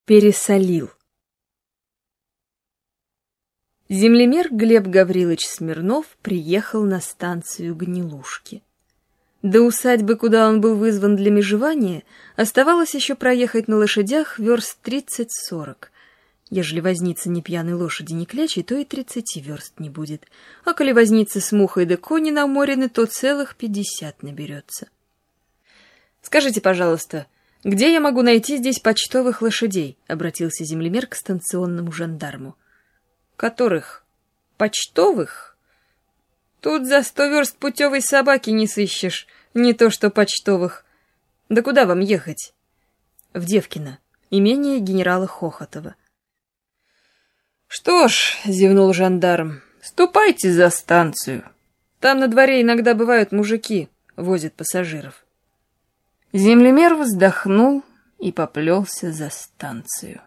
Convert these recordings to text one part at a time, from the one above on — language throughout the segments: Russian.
пересолил. Землемер Глеб Гаврилович Смирнов приехал на станцию Гнилушки. До усадьбы, куда он был вызван для межевания, оставалось еще проехать на лошадях верст 30-40. Ежели возница не пьяной лошади не клячей, то и 30 верст не будет. А коли возница с мухой да кони наморены, то целых 50 наберется. «Скажите, пожалуйста, где я могу найти здесь почтовых лошадей?» — обратился землемер к станционному жандарму. «Которых? Почтовых? Тут за 100 верст путевой собаки не сыщешь, не то что почтовых. Да куда вам ехать?» «В Девкино, имение генерала Хохотова». «Что ж», — зевнул жандарм, — «ступайте за станцию. Там на дворе иногда бывают мужики, возят пассажиров». Землемер вздохнул и поплелся за станцию.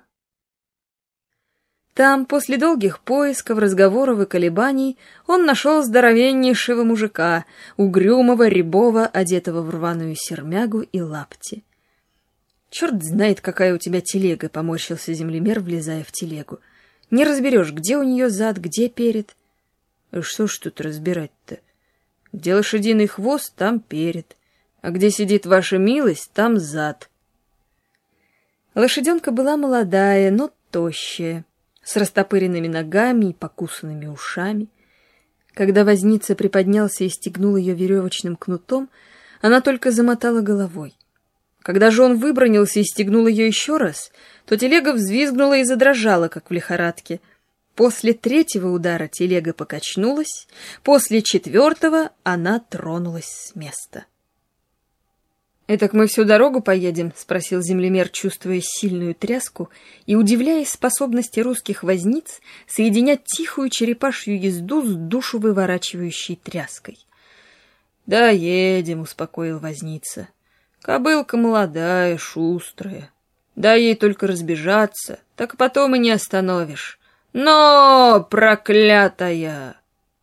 Там, после долгих поисков, разговоров и колебаний, он нашел здоровеннейшего мужика, угрюмого, рябого, одетого в рваную сермягу и лапти. «Черт знает, какая у тебя телега», — поморщился землемер, влезая в телегу. «Не разберешь, где у нее зад, где перед». «Что ж тут разбирать-то? Где лошадиный хвост, там перед, а где сидит ваша милость, там зад». Лошаденка была молодая, но тощая, с растопыренными ногами и покусанными ушами. Когда возница приподнялся и стегнул ее веревочным кнутом, она только замотала головой. Когда же он выбранился и стегнул ее еще раз, то телега взвизгнула и задрожала, как в лихорадке. После 3-го удара телега покачнулась, после 4-го она тронулась с места. «Этак мы всю дорогу поедем?» — спросил землемер, чувствуя сильную тряску и удивляясь способности русских возниц соединять тихую черепашью езду с душу выворачивающей тряской. «Да едем», — успокоил возница. «Кобылка молодая, шустрая. Дай ей только разбежаться, так потом и не остановишь. Но, проклятая!»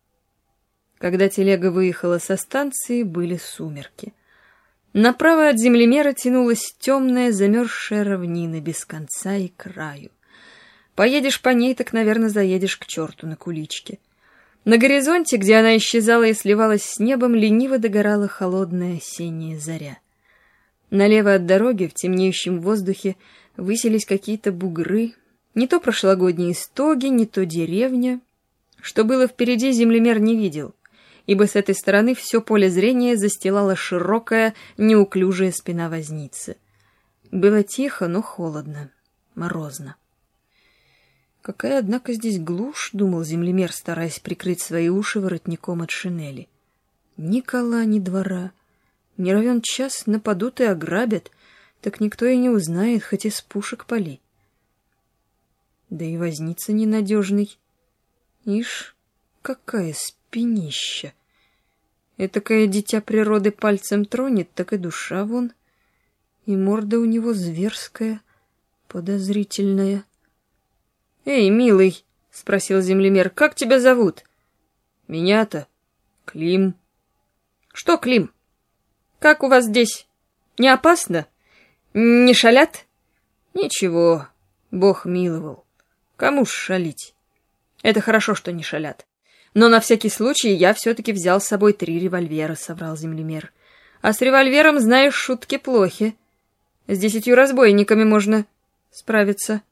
Когда телега выехала со станции, были сумерки. Направо от землемера тянулась темная замерзшая равнина без конца и краю. Поедешь по ней, так, наверное, заедешь к черту на куличке. На горизонте, где она исчезала и сливалась с небом, лениво догорала холодная осенняя заря. Налево от дороги, в темнеющем воздухе, высились какие-то бугры, не то прошлогодние стоги, не то деревня. Что было впереди, землемер не видел, ибо с этой стороны все поле зрения застилала широкая, неуклюжая спина возницы. Было тихо, но холодно, морозно. «Какая, однако, здесь глушь», — думал землемер, стараясь прикрыть свои уши воротником от шинели. «Ни кола, ни двора. Не равен час нападут и ограбят, так никто и не узнает, хоть из пушек пали. Да и возница ненадежный. Ишь, какая спинища! Этакое дитя природы пальцем тронет, так и душа вон. И морда у него зверская, подозрительная». «Эй, милый», — спросил землемер, — «как тебя зовут?» «Меня-то Клим». «Что, Клим? Как у вас здесь? Не опасно? Не шалят?» «Ничего, Бог миловал. Кому ж шалить? Это хорошо, что не шалят. Но на всякий случай я все-таки взял с собой 3 револьвера», — соврал землемер. «А с револьвером, знаешь, шутки плохи. С 10 разбойниками можно справиться».